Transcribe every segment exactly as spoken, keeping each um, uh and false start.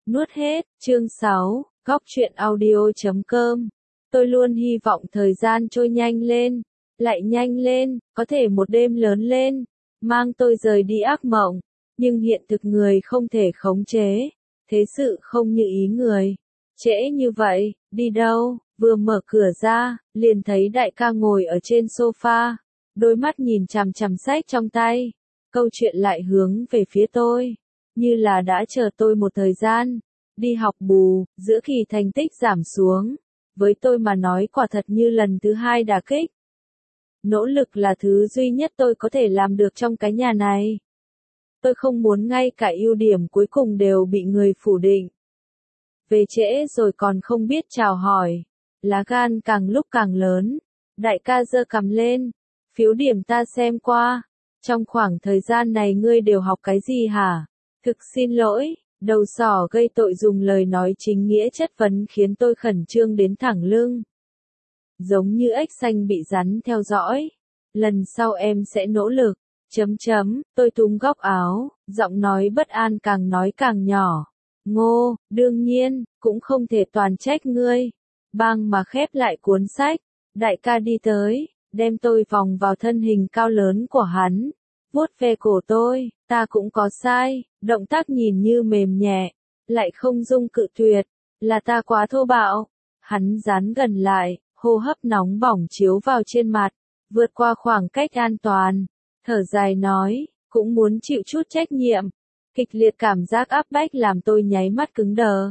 Nuốt hết, chương sáu, góc truyện audio chấm com. Tôi luôn hy vọng thời gian trôi nhanh lên, lại nhanh lên, có thể một đêm lớn lên, mang tôi rời đi ác mộng, nhưng hiện thực người không thể khống chế, thế sự không như ý người. Trễ như vậy, đi đâu, vừa mở cửa ra, liền thấy đại ca ngồi ở trên sofa, đôi mắt nhìn chằm chằm sách trong tay, câu chuyện lại hướng về phía tôi, như là đã chờ tôi một thời gian. Đi học bù, giữa kỳ thành tích giảm xuống, với tôi mà nói quả thật như lần thứ hai đả kích. Nỗ lực là thứ duy nhất tôi có thể làm được trong cái nhà này. Tôi không muốn ngay cả ưu điểm cuối cùng đều bị người phủ định. Về trễ rồi còn không biết chào hỏi, lá gan càng lúc càng lớn. Đại ca giơ cằm lên, phiếu điểm ta xem qua, trong khoảng thời gian này ngươi đều học cái gì hả? Thực xin lỗi. Đầu sỏ gây tội dùng lời nói chính nghĩa chất vấn khiến tôi khẩn trương đến thẳng lưng. Giống như ếch xanh bị rắn theo dõi. Lần sau em sẽ nỗ lực. Chấm chấm, tôi túm góc áo, giọng nói bất an càng nói càng nhỏ. Ngô, đương nhiên, cũng không thể toàn trách ngươi. Bang mà khép lại cuốn sách. Đại ca đi tới, đem tôi vòng vào thân hình cao lớn của hắn. Vuốt ve cổ tôi, ta cũng có sai, động tác nhìn như mềm nhẹ, lại không dung cự tuyệt, là ta quá thô bạo. Hắn dán gần lại, hô hấp nóng bỏng chiếu vào trên mặt, vượt qua khoảng cách an toàn, thở dài nói, cũng muốn chịu chút trách nhiệm. Kịch liệt cảm giác áp bách làm tôi nháy mắt cứng đờ.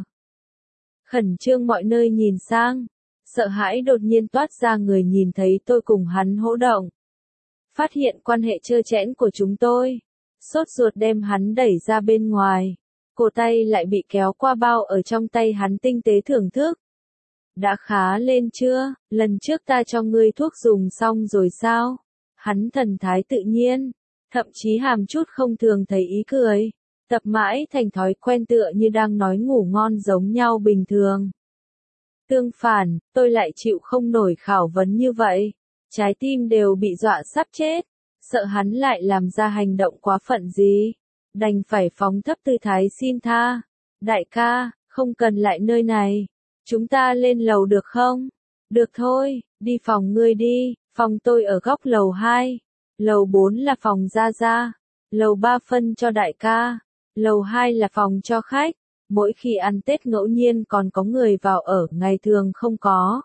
Khẩn trương mọi nơi nhìn sang, sợ hãi đột nhiên toát ra người nhìn thấy tôi cùng hắn hỗ động. Phát hiện quan hệ trơ trẽn của chúng tôi, sốt ruột đem hắn đẩy ra bên ngoài, cổ tay lại bị kéo qua bao ở trong tay hắn tinh tế thưởng thức. Đã khá lên chưa, lần trước ta cho ngươi thuốc dùng xong rồi sao? Hắn thần thái tự nhiên, thậm chí hàm chút không thường thấy ý cười, tập mãi thành thói quen tựa như đang nói ngủ ngon giống nhau bình thường. Tương phản, tôi lại chịu không nổi khảo vấn như vậy. Trái tim đều bị dọa sắp chết, sợ hắn lại làm ra hành động quá phận gì, đành phải phóng thấp tư thái xin tha. Đại ca, không cần lại nơi này, chúng ta lên lầu được không? Được thôi, đi phòng ngươi đi, phòng tôi ở góc lầu hai, lầu bốn là phòng Gia Gia, lầu ba phân cho đại ca, lầu hai là phòng cho khách, mỗi khi ăn Tết ngẫu nhiên còn có người vào ở, ngày thường không có.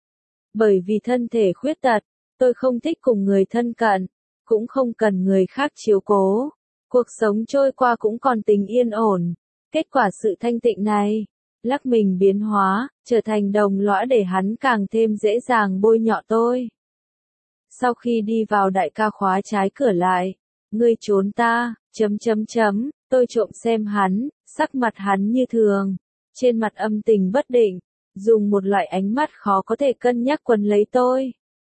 Bởi vì thân thể khuyết tật, tôi không thích cùng người thân cận, cũng không cần người khác chiếu cố. Cuộc sống trôi qua cũng còn tình yên ổn. Kết quả sự thanh tịnh này, lắc mình biến hóa, trở thành đồng lõa để hắn càng thêm dễ dàng bôi nhọ tôi. Sau khi đi vào đại ca khóa trái cửa lại, ngươi trốn ta, chấm chấm chấm, tôi trộm xem hắn, sắc mặt hắn như thường, trên mặt âm tình bất định. Dùng một loại ánh mắt khó có thể cân nhắc quấn lấy tôi.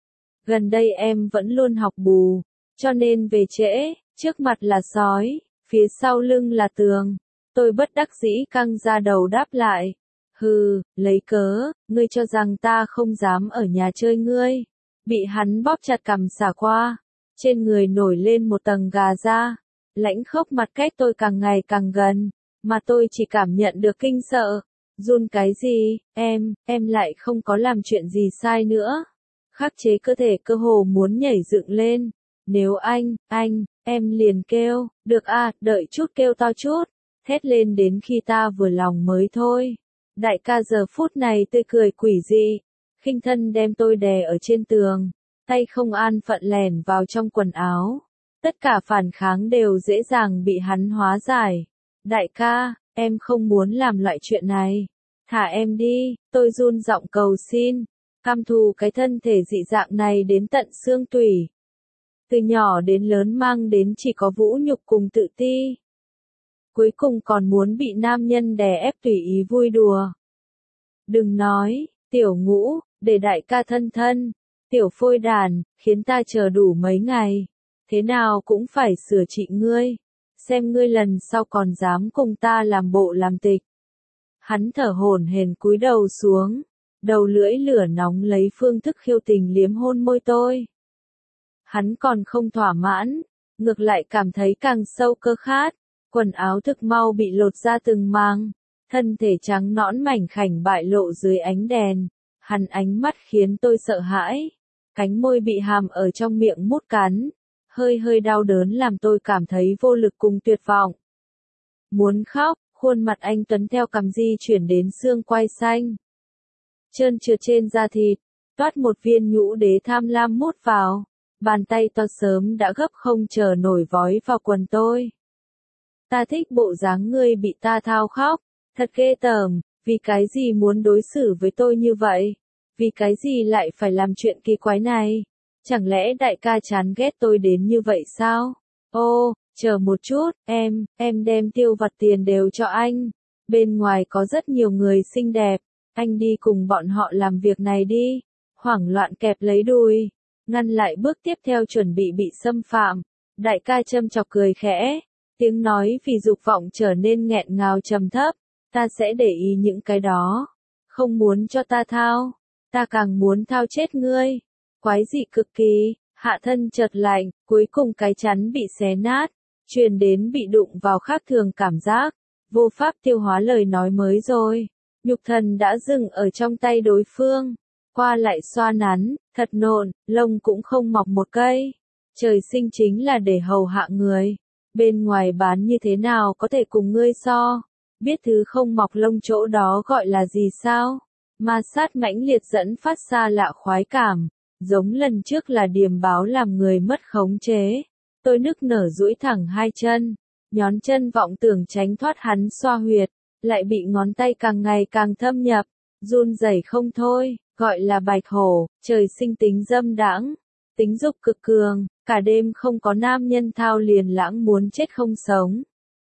Gần đây em vẫn luôn học bù, cho nên về trễ, trước mặt là sói, phía sau lưng là tường. Tôi bất đắc dĩ căng ra đầu đáp lại. Hừ, lấy cớ, ngươi cho rằng ta không dám ở nhà chơi ngươi. Bị hắn bóp chặt cằm xả qua, trên người nổi lên một tầng gà da. Lãnh khốc mặt cách tôi càng ngày càng gần, mà tôi chỉ cảm nhận được kinh sợ. Run cái gì, em, em lại không có làm chuyện gì sai nữa. Khắc chế cơ thể cơ hồ muốn nhảy dựng lên. Nếu anh, anh, em liền kêu, được à, đợi chút kêu to chút. Hét lên đến khi ta vừa lòng mới thôi. Đại ca giờ phút này tươi cười quỷ dị. Khinh thân đem tôi đè ở trên tường. Tay không an phận lèn vào trong quần áo. Tất cả phản kháng đều dễ dàng bị hắn hóa giải. Đại ca, em không muốn làm loại chuyện này. Thả em đi, tôi run giọng cầu xin. Căm thù cái thân thể dị dạng này đến tận xương tủy. Từ nhỏ đến lớn mang đến chỉ có vũ nhục cùng tự ti. Cuối cùng còn muốn bị nam nhân đè ép tùy ý vui đùa. Đừng nói, tiểu ngũ, để đại ca thân thân. Tiểu phôi đàn, khiến ta chờ đủ mấy ngày. Thế nào cũng phải sửa trị ngươi. Xem ngươi lần sau còn dám cùng ta làm bộ làm tịch. Hắn thở hổn hển cúi đầu xuống, đầu lưỡi lửa nóng lấy phương thức khiêu tình liếm hôn môi tôi. Hắn còn không thỏa mãn, ngược lại cảm thấy càng sâu cơ khát, quần áo thực mau bị lột ra từng màng, thân thể trắng nõn mảnh khảnh bại lộ dưới ánh đèn, hắn ánh mắt khiến tôi sợ hãi, cánh môi bị hàm ở trong miệng mút cắn, hơi hơi đau đớn làm tôi cảm thấy vô lực cùng tuyệt vọng. Muốn khóc, khuôn mặt anh Tuấn theo cằm di chuyển đến xương quai xanh. Trơn trượt trên da thịt, toát một viên nhũ đế tham lam mút vào, bàn tay to sớm đã gấp không chờ nổi vói vào quần tôi. Ta thích bộ dáng ngươi bị ta thao khóc, thật ghê tởm, vì cái gì muốn đối xử với tôi như vậy? Vì cái gì lại phải làm chuyện kỳ quái này? Chẳng lẽ đại ca chán ghét tôi đến như vậy sao? Ô, chờ một chút, em, em đem tiêu vặt tiền đều cho anh. Bên ngoài có rất nhiều người xinh đẹp, anh đi cùng bọn họ làm việc này đi. Hoảng loạn kẹp lấy đùi, ngăn lại bước tiếp theo chuẩn bị bị xâm phạm. Đại ca châm chọc cười khẽ, tiếng nói vì dục vọng trở nên nghẹn ngào trầm thấp. Ta sẽ để ý những cái đó. Không muốn cho ta thao, ta càng muốn thao chết ngươi. Quái dị cực kỳ, hạ thân chợt lạnh, cuối cùng cái chắn bị xé nát, truyền đến bị đụng vào khác thường cảm giác, vô pháp tiêu hóa lời nói mới rồi. Nhục thần đã dừng ở trong tay đối phương, qua lại xoa nắn, thật nộn, lông cũng không mọc một cây. Trời sinh chính là để hầu hạ người, bên ngoài bán như thế nào có thể cùng ngươi so. Biết thứ không mọc lông chỗ đó gọi là gì sao? Ma sát mãnh liệt dẫn phát ra lạ khoái cảm, giống lần trước là điềm báo làm người mất khống chế. Tôi nức nở duỗi thẳng hai chân, nhón chân vọng tưởng tránh thoát hắn xoa huyệt, lại bị ngón tay càng ngày càng thâm nhập, run rẩy không thôi, gọi là bạch hổ, trời sinh tính dâm đãng, tính dục cực cường, cả đêm không có nam nhân thao liền lãng muốn chết không sống.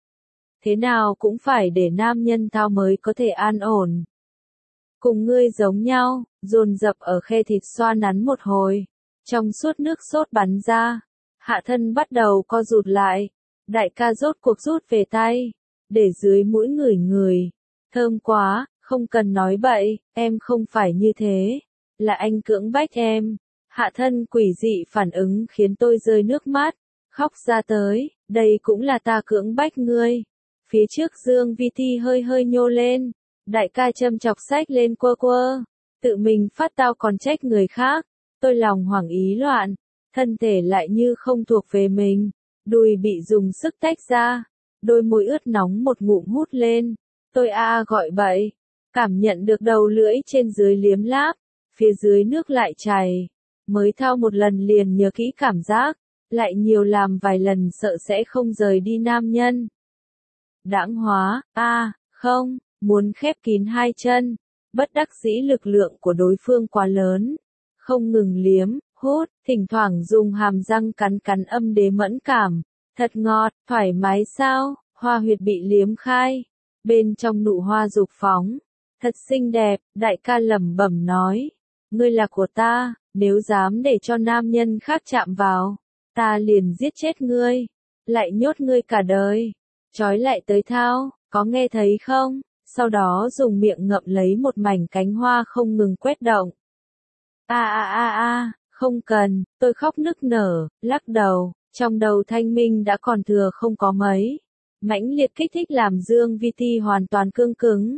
Thế nào cũng phải để nam nhân thao mới có thể an ổn. Cùng ngươi giống nhau, dồn dập ở khe thịt xoa nắn một hồi, trong suốt nước sốt bắn ra, hạ thân bắt đầu co rụt lại, đại ca rốt cuộc rút về tay, để dưới mũi ngửi ngửi, thơm quá, không cần nói bậy, em không phải như thế, là anh cưỡng bách em. Hạ thân quỷ dị phản ứng khiến tôi rơi nước mắt, khóc ra tới, đây cũng là ta cưỡng bách ngươi. Phía trước Dương Vi Ti hơi hơi nhô lên, đại ca châm chọc sách lên quơ quơ, tự mình phát tao còn trách người khác, tôi lòng hoảng ý loạn, thân thể lại như không thuộc về mình, đùi bị dùng sức tách ra, đôi môi ướt nóng một ngụm hút lên, tôi a a gọi bậy, cảm nhận được đầu lưỡi trên dưới liếm láp, phía dưới nước lại chảy, mới thao một lần liền nhớ kỹ cảm giác, lại nhiều làm vài lần sợ sẽ không rời đi nam nhân. Đãng hóa, a, à, không, muốn khép kín hai chân, bất đắc dĩ lực lượng của đối phương quá lớn, không ngừng liếm, hút, thỉnh thoảng dùng hàm răng cắn cắn âm đế mẫn cảm, thật ngọt, thoải mái sao, hoa huyệt bị liếm khai, bên trong nụ hoa dục phóng, thật xinh đẹp, đại ca lẩm bẩm nói, ngươi là của ta, nếu dám để cho nam nhân khác chạm vào, ta liền giết chết ngươi, lại nhốt ngươi cả đời. Trói lại tới thao, có nghe thấy không? Sau đó dùng miệng ngậm lấy một mảnh cánh hoa không ngừng quét động. A a a a, không cần, tôi khóc nức nở, lắc đầu, trong đầu thanh minh đã còn thừa không có mấy. Mãnh liệt kích thích làm Dương Vi Ti hoàn toàn cương cứng.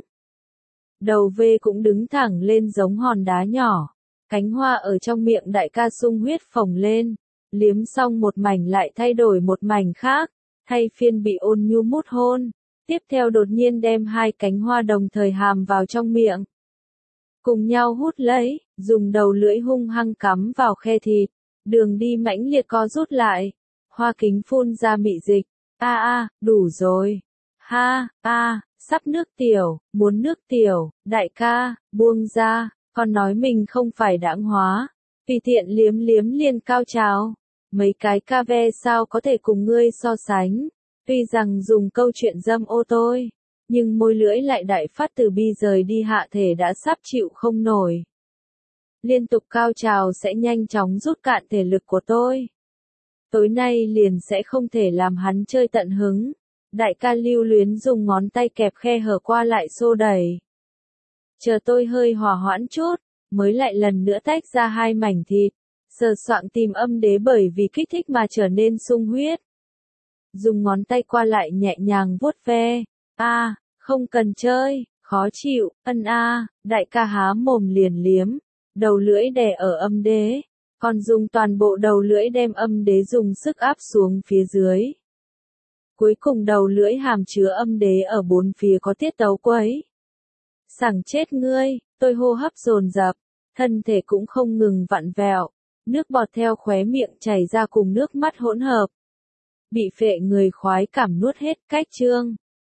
Đầu V cũng đứng thẳng lên giống hòn đá nhỏ. Cánh hoa ở trong miệng đại ca sung huyết phồng lên. Liếm xong một mảnh lại thay đổi một mảnh khác. Thay phiên bị ôn nhu mút hôn, tiếp theo đột nhiên đem hai cánh hoa đồng thời hàm vào trong miệng. Cùng nhau hút lấy, dùng đầu lưỡi hung hăng cắm vào khe thịt, đường đi mãnh liệt co rút lại, hoa kính phun ra mị dịch, a a, đủ rồi, ha, a, sắp nước tiểu, muốn nước tiểu, đại ca, buông ra, còn nói mình không phải đãng hóa, tùy tiện liếm liếm liền cao trào. Mấy cái ca ve sao có thể cùng ngươi so sánh, tuy rằng dùng câu chuyện dâm ô tôi, nhưng môi lưỡi lại đại phát từ bi rời đi hạ thể đã sắp chịu không nổi. Liên tục cao trào sẽ nhanh chóng rút cạn thể lực của tôi. Tối nay liền sẽ không thể làm hắn chơi tận hứng. Đại ca lưu luyến dùng ngón tay kẹp khe hở qua lại xô đẩy. Chờ tôi hơi hòa hoãn chút, mới lại lần nữa tách ra hai mảnh thịt. Sờ soạng tìm âm đế bởi vì kích thích mà trở nên sung huyết. Dùng ngón tay qua lại nhẹ nhàng vuốt ve. A, à, Không cần chơi, khó chịu, ân a, đại ca há mồm liền liếm, đầu lưỡi đè ở âm đế, còn dùng toàn bộ đầu lưỡi đem âm đế dùng sức áp xuống phía dưới. Cuối cùng đầu lưỡi hàm chứa âm đế ở bốn phía có tiết tấu quấy. Sảng chết ngươi, tôi hô hấp dồn dập, thân thể cũng không ngừng vặn vẹo, nước bọt theo khóe miệng chảy ra cùng nước mắt hỗn hợp. Bị phệ người khoái cảm nuốt hết cách chương.